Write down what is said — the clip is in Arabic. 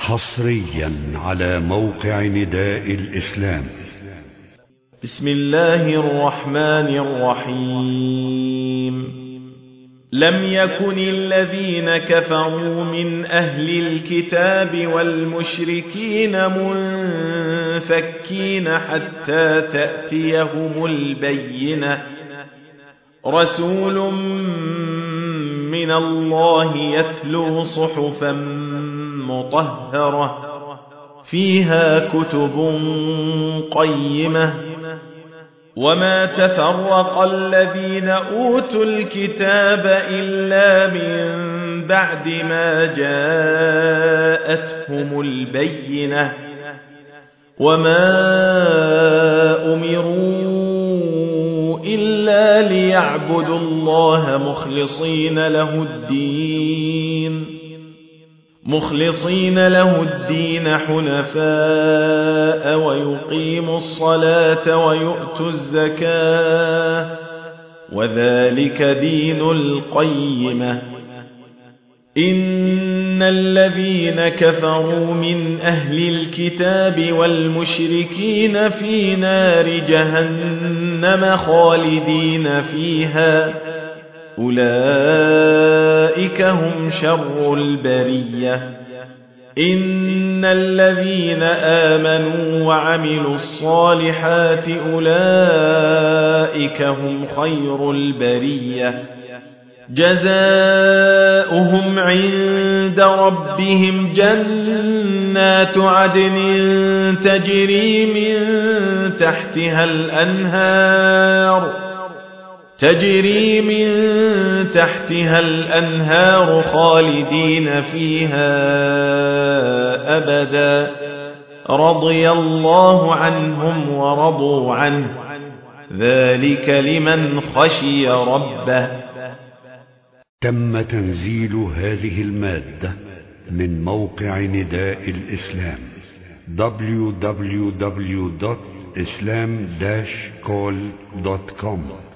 حصريا على موقع نداء الإسلام. بسم الله الرحمن الرحيم. لم يكن الذين كفروا من أهل الكتاب والمشركين منفكين حتى تأتيهم البينة. رسول من الله يتلو صحفا مطهرة فيها كتب قيمة. وما تفرق الذين أوتوا الكتاب إلا من بعد ما جاءتهم البينة. وما أمروا إلا ليعبدوا الله مخلصين له الدين حنفاء ويقيموا الصلاة ويؤتوا الزكاة وذلك دين القيمة. إن الذين كفروا من أهل الكتاب والمشركين في نار جهنم خالدين فيها أولئك هم شر البرية. إن الذين آمنوا وعملوا الصالحات أولئك هم خير البرية. جزاؤهم عند ربهم جنات عدن تجري من تحتها الأنهار خالدين فيها أبدا. رضي الله عنهم ورضوا عنه ذلك لمن خشي ربه. تم تنزيل هذه المادة من موقع نداء الإسلام www.islam-call.com